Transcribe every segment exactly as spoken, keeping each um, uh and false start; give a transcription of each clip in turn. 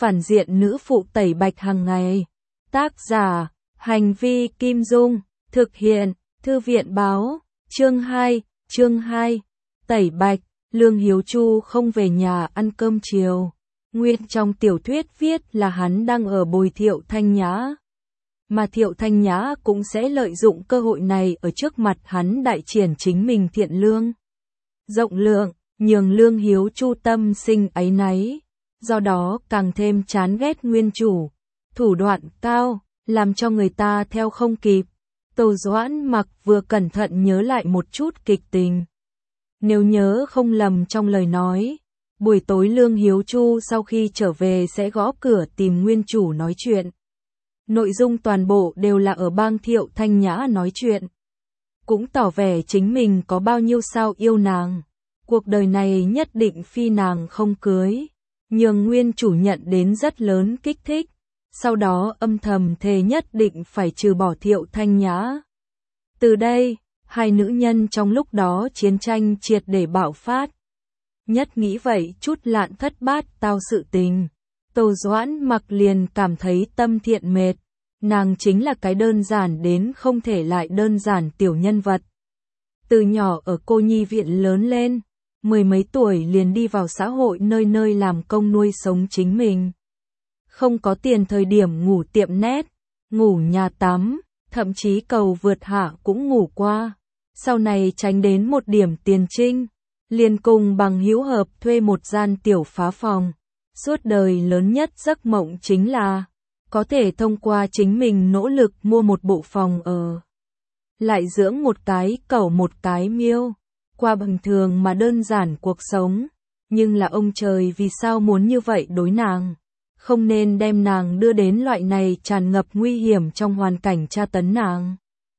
phản diện nữ phụ tẩy bạch hàng ngày. Tác giả, Hành vi Kim Dung, thực hiện, Thư viện báo, chương hai, chương hai, tẩy bạch, Lương Hiếu Chu không về nhà ăn cơm chiều. Nguyên trong tiểu thuyết viết là hắn đang ở bồi Thiệu Thanh Nhã. Mà Thiệu Thanh Nhã cũng sẽ lợi dụng cơ hội này ở trước mặt hắn đại triển chính mình thiện lương, rộng lượng, nhường Lương Hiếu Chu tâm sinh áy náy, do đó càng thêm chán ghét nguyên chủ, thủ đoạn cao, làm cho người ta theo không kịp. Tô Doãn Mặc vừa cẩn thận nhớ lại một chút kịch tình. Nếu nhớ không lầm trong lời nói, buổi tối Lương Hiếu Chu sau khi trở về sẽ gõ cửa tìm nguyên chủ nói chuyện. Nội dung toàn bộ đều là ở bang Thiệu Thanh Nhã nói chuyện. Cũng tỏ vẻ chính mình có bao nhiêu sao yêu nàng. Cuộc đời này nhất định phi nàng không cưới. Nhưng nguyên chủ nhận đến rất lớn kích thích. Sau đó âm thầm thề nhất định phải trừ bỏ Thiệu Thanh Nhã. Từ đây, hai nữ nhân trong lúc đó chiến tranh triệt để bạo phát. Nhất nghĩ vậy chút lạn thất bát tao sự tình. Tô Doãn Mặc liền cảm thấy tâm thiện mệt. Nàng chính là cái đơn giản đến không thể lại đơn giản tiểu nhân vật. Từ nhỏ ở cô nhi viện lớn lên, mười mấy tuổi liền đi vào xã hội nơi nơi làm công nuôi sống chính mình. Không có tiền thời điểm ngủ tiệm nét, ngủ nhà tắm, thậm chí cầu vượt hạ cũng ngủ qua. Sau này tránh đến một điểm tiền trinh, liền cùng bằng hữu hợp thuê một gian tiểu phá phòng. Suốt đời lớn nhất giấc mộng chính là có thể thông qua chính mình nỗ lực mua một bộ phòng ở. Lại dưỡng một cái cẩu một cái miêu. Qua bình thường mà đơn giản cuộc sống. Nhưng là ông trời vì sao muốn như vậy đối nàng. Không nên đem nàng đưa đến loại này tràn ngập nguy hiểm trong hoàn cảnh tra tấn nàng.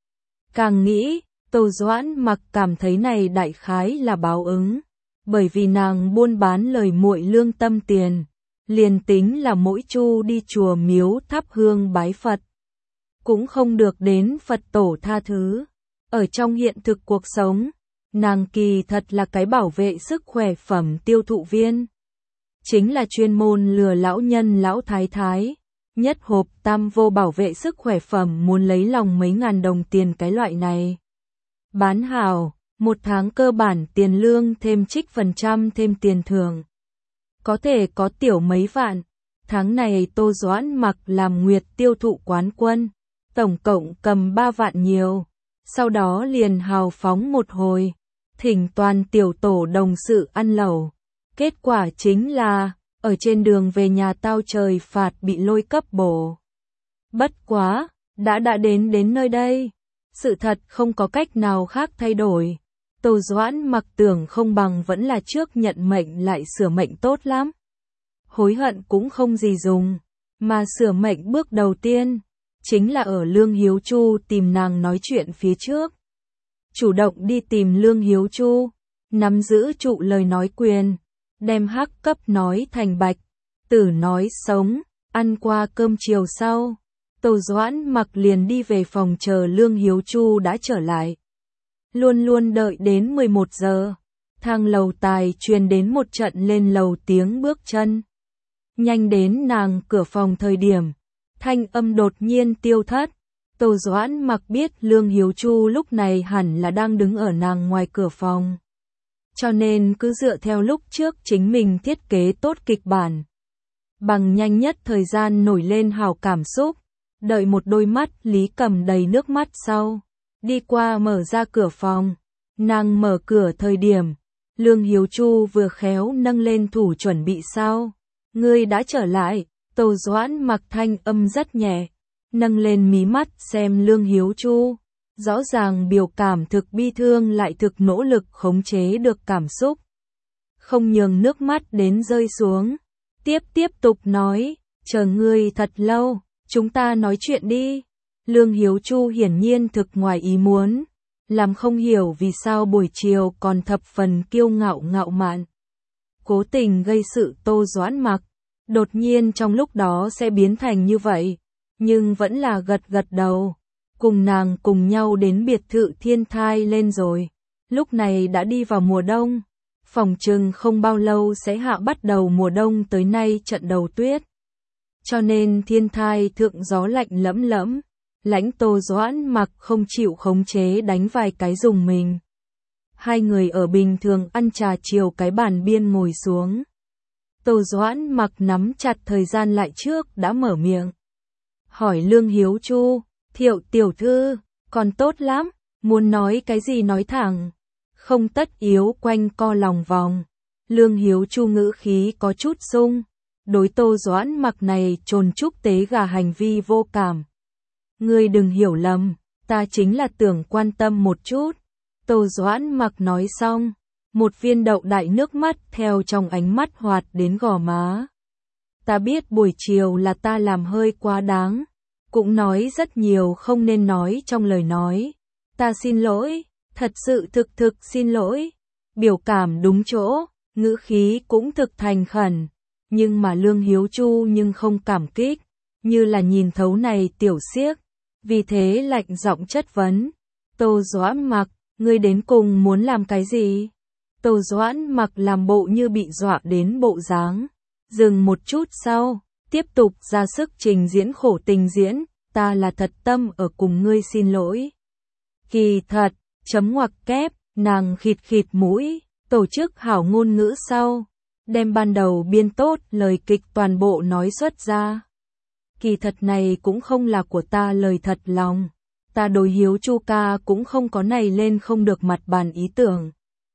Càng nghĩ, Tô Doãn Mặc cảm thấy này đại khái là báo ứng. Bởi vì nàng buôn bán lời muội lương tâm tiền. Liền tính là mỗi chu đi chùa miếu thắp hương bái Phật. Cũng không được đến Phật tổ tha thứ. Ở trong hiện thực cuộc sống, nàng kỳ thật là cái bảo vệ sức khỏe phẩm tiêu thụ viên. Chính là chuyên môn lừa lão nhân lão thái thái. Nhất hộp tam vô bảo vệ sức khỏe phẩm muốn lấy lòng mấy ngàn đồng tiền cái loại này. Bán hảo, một tháng cơ bản tiền lương thêm trích phần trăm thêm tiền thưởng. Có thể có tiểu mấy vạn. Tháng này Tô Doãn Mặc làm nguyệt tiêu thụ quán quân. Tổng cộng cầm ba vạn nhiều. Sau đó liền hào phóng một hồi. Thỉnh toàn tiểu tổ đồng sự ăn lẩu. Kết quả chính là, ở trên đường về nhà tao trời phạt bị lôi cấp bổ. Bất quá, đã đã đến đến nơi đây. Sự thật không có cách nào khác thay đổi. Tô Doãn Mặc tưởng không bằng vẫn là trước nhận mệnh lại sửa mệnh tốt lắm. Hối hận cũng không gì dùng, mà sửa mệnh bước đầu tiên, chính là ở Lương Hiếu Chu tìm nàng nói chuyện phía trước. Chủ động đi tìm Lương Hiếu Chu, nắm giữ trụ lời nói quyền, đem hắc cấp nói thành bạch, tử nói sống, ăn qua cơm chiều sau. Tô Doãn Mặc liền đi về phòng chờ Lương Hiếu Chu đã trở lại. Luôn luôn đợi đến mười một giờ, thang lầu tài truyền đến một trận lên lầu tiếng bước chân. Nhanh đến nàng cửa phòng thời điểm, thanh âm đột nhiên tiêu thất. Tô Doãn Mặc biết Lương Hiếu Chu lúc này hẳn là đang đứng ở nàng ngoài cửa phòng. Cho nên cứ dựa theo lúc trước chính mình thiết kế tốt kịch bản. Bằng nhanh nhất thời gian nổi lên hào cảm xúc, đợi một đôi mắt Lý Cầm đầy nước mắt sau. Đi qua mở ra cửa phòng, nàng mở cửa thời điểm, Lương Hiếu Chu vừa khéo nâng lên thủ chuẩn bị sao. Ngươi đã trở lại, Tô Doãn Mặc thanh âm rất nhẹ, nâng lên mí mắt xem Lương Hiếu Chu. Rõ ràng biểu cảm thực bi thương lại thực nỗ lực khống chế được cảm xúc. Không nhường nước mắt đến rơi xuống. Tiếp tiếp tục nói, chờ ngươi thật lâu, chúng ta nói chuyện đi. Lương Hiếu Chu hiển nhiên thực ngoài ý muốn, làm không hiểu vì sao buổi chiều còn thập phần kiêu ngạo ngạo mạn. Cố tình gây sự Tô Doãn Mặc, đột nhiên trong lúc đó sẽ biến thành như vậy, nhưng vẫn là gật gật đầu. Cùng nàng cùng nhau đến biệt thự Thiên Thai lên rồi. Lúc này đã đi vào mùa đông, phòng chừng không bao lâu sẽ hạ bắt đầu mùa đông tới nay trận đầu tuyết. cho nên thiên thai thượng gió lạnh lẫm lẫm, Lãnh Tô Doãn Mặc không chịu khống chế đánh vài cái dùng mình. Hai người ở bình thường ăn trà chiều cái bàn biên ngồi xuống. Tô Doãn Mặc nắm chặt thời gian lại trước đã mở miệng. Hỏi Lương Hiếu Chu, Thiệu tiểu thư, còn tốt lắm, muốn nói cái gì nói thẳng, không tất yếu quanh co lòng vòng. Lương Hiếu Chu ngữ khí có chút sung, đối Tô Doãn Mặc này trồn trúc tế gà hành vi vô cảm. Ngươi đừng hiểu lầm, ta chính là tưởng quan tâm một chút. Tô Doãn Mặc nói xong, một viên đậu đại nước mắt theo trong ánh mắt hoạt đến gò má. Ta biết buổi chiều là ta làm hơi quá đáng, cũng nói rất nhiều không nên nói trong lời nói. Ta xin lỗi, thật sự thực thực xin lỗi. Biểu cảm đúng chỗ, ngữ khí cũng thực thành khẩn. Nhưng mà Lương Hiếu Chu nhưng không cảm kích, như là nhìn thấu này tiểu xiếc. Vì thế lạnh giọng chất vấn. Tô Doãn Mặc, ngươi đến cùng muốn làm cái gì? Tô Doãn Mặc làm bộ như bị dọa đến bộ dáng. Dừng một chút sau, tiếp tục ra sức trình diễn khổ tình diễn. Ta là thật tâm ở cùng ngươi xin lỗi. Kỳ thật, chấm ngoặc kép, nàng khịt khịt mũi, tổ chức hảo ngôn ngữ sau. Đem ban đầu biên tốt lời kịch toàn bộ nói xuất ra. Kỳ thật này cũng không là của ta lời thật lòng. Ta đối Hiếu Chu ca cũng không có này lên không được mặt bàn ý tưởng.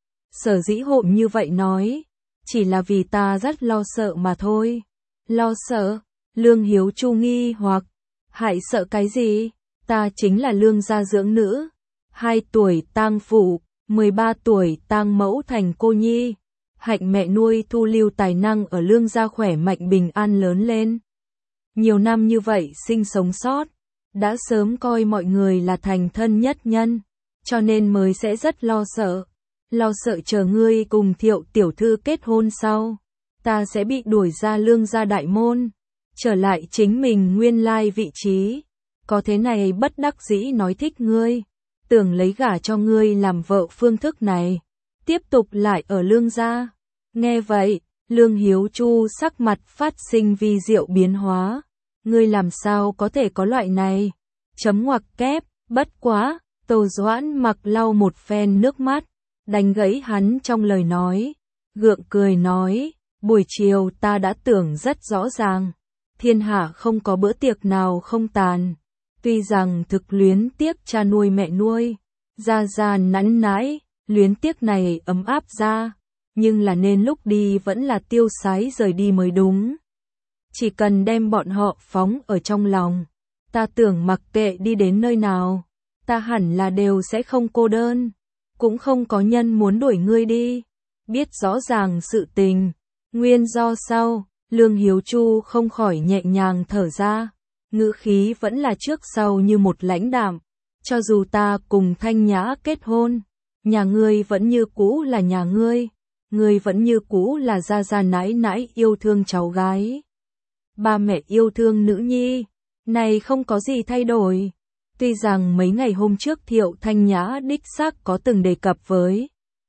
Sở dĩ hộm như vậy nói, chỉ là vì ta rất lo sợ mà thôi. Lo sợ? Lương Hiếu Chu nghi hoặc, hại sợ cái gì? Ta chính là Lương gia dưỡng nữ, hai tuổi tang phụ, mười ba tuổi tang mẫu thành cô nhi. Hạnh mẹ nuôi thu lưu tài năng ở Lương gia khỏe mạnh bình an lớn lên. Nhiều năm như vậy sinh sống sót, đã sớm coi mọi người là thành thân nhất nhân, cho nên mới sẽ rất lo sợ. Lo sợ chờ ngươi cùng Thiệu tiểu thư kết hôn sau, ta sẽ bị đuổi ra Lương gia đại môn, trở lại chính mình nguyên lai vị trí. Có thế này bất đắc dĩ nói thích ngươi, tưởng lấy gả cho ngươi làm vợ phương thức này, tiếp tục lại ở Lương gia. Nghe vậy, Lương Hiếu Chu sắc mặt phát sinh vi diệu biến hóa. Ngươi làm sao có thể có loại này? Chấm ngoặc kép, bất quá. Tô Doãn Mặc lau một phen nước mắt, đánh gãy hắn trong lời nói. Gượng cười nói, buổi chiều ta đã tưởng rất rõ ràng. Thiên hạ không có bữa tiệc nào không tàn. Tuy rằng thực luyến tiếc cha nuôi mẹ nuôi, ra ra nắn nãi, luyến tiếc này ấm áp ra. Nhưng là nên lúc đi vẫn là tiêu sái rời đi mới đúng. Chỉ cần đem bọn họ phóng ở trong lòng, ta tưởng mặc kệ đi đến nơi nào, ta hẳn là đều sẽ không cô đơn, cũng không có nhân muốn đuổi ngươi đi. Biết rõ ràng sự tình, nguyên do sau, Lương Hiếu Chu không khỏi nhẹ nhàng thở ra, ngữ khí vẫn là trước sau như một lãnh đạm. Cho dù ta cùng Thanh Nhã kết hôn, nhà ngươi vẫn như cũ là nhà ngươi. Ngươi vẫn như cũ là gia gia nãi nãi yêu thương cháu gái. Ba mẹ yêu thương nữ nhi. Này không có gì thay đổi. Tuy rằng mấy ngày hôm trước Thiệu Thanh Nhã đích xác có từng đề cập với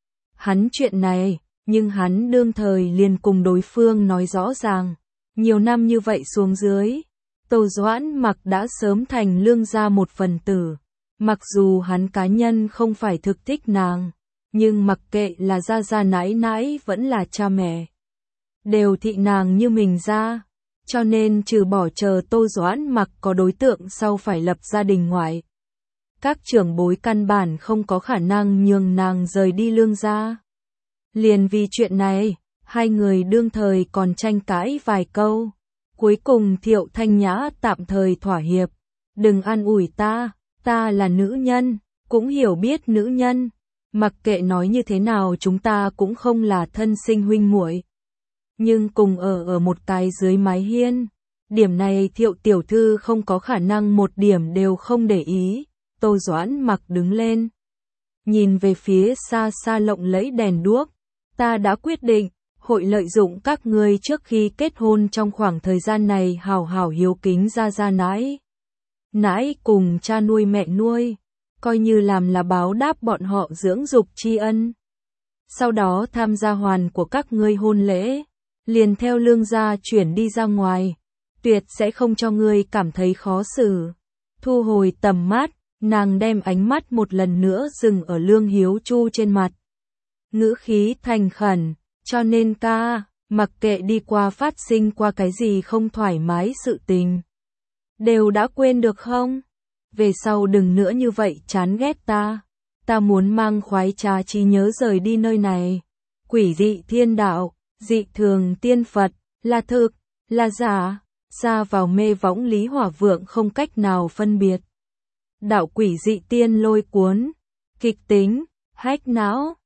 hắn chuyện này, nhưng hắn đương thời liền cùng đối phương nói rõ ràng. Nhiều năm như vậy xuống dưới, Tô Doãn Mặc đã sớm thành Lương gia một phần tử. Mặc dù hắn cá nhân không phải thực thích nàng, nhưng mặc kệ là gia gia nãi nãi vẫn là cha mẹ, đều thị nàng như mình ra, cho nên trừ bỏ chờ Tô Doãn Mặc có đối tượng sau phải lập gia đình ngoại, các trưởng bối căn bản không có khả năng nhường nàng rời đi Lương gia. Liền vì chuyện này, hai người đương thời còn tranh cãi vài câu, cuối cùng Thiệu Thanh Nhã tạm thời thỏa hiệp. Đừng an ủi ta, ta là nữ nhân, cũng hiểu biết nữ nhân. Mặc kệ nói như thế nào chúng ta cũng không là thân sinh huynh muội, nhưng cùng ở ở một cái dưới mái hiên, điểm này Thiệu tiểu thư không có khả năng một điểm đều không để ý. Tô Doãn Mặc đứng lên, nhìn về phía xa xa lộng lẫy đèn đuốc. Ta đã quyết định, hội lợi dụng các ngươi trước khi kết hôn trong khoảng thời gian này hảo hảo hiếu kính gia gia nãi nãi cùng cha nuôi mẹ nuôi, coi như làm là báo đáp bọn họ dưỡng dục tri ân. Sau đó tham gia hoàn của các ngươi hôn lễ, liền theo Lương gia chuyển đi ra ngoài. tuyệt sẽ không cho ngươi cảm thấy khó xử. Thu hồi tầm mắt, nàng đem ánh mắt một lần nữa dừng ở Lương Hiếu Chu trên mặt. Ngữ khí thành khẩn, cho nên ca, mặc kệ đi qua phát sinh qua cái gì không thoải mái sự tình. Đều đã quên được không? Về sau đừng nữa như vậy chán ghét ta. Ta muốn mang khoái trá trí nhớ rời đi nơi này. Quỷ dị thiên đạo, dị thường tiên Phật, là thực, là giả, ra vào mê võng Lý Hỏa Vượng không cách nào phân biệt. Đạo quỷ dị tiên lôi cuốn, kịch tính, hách não.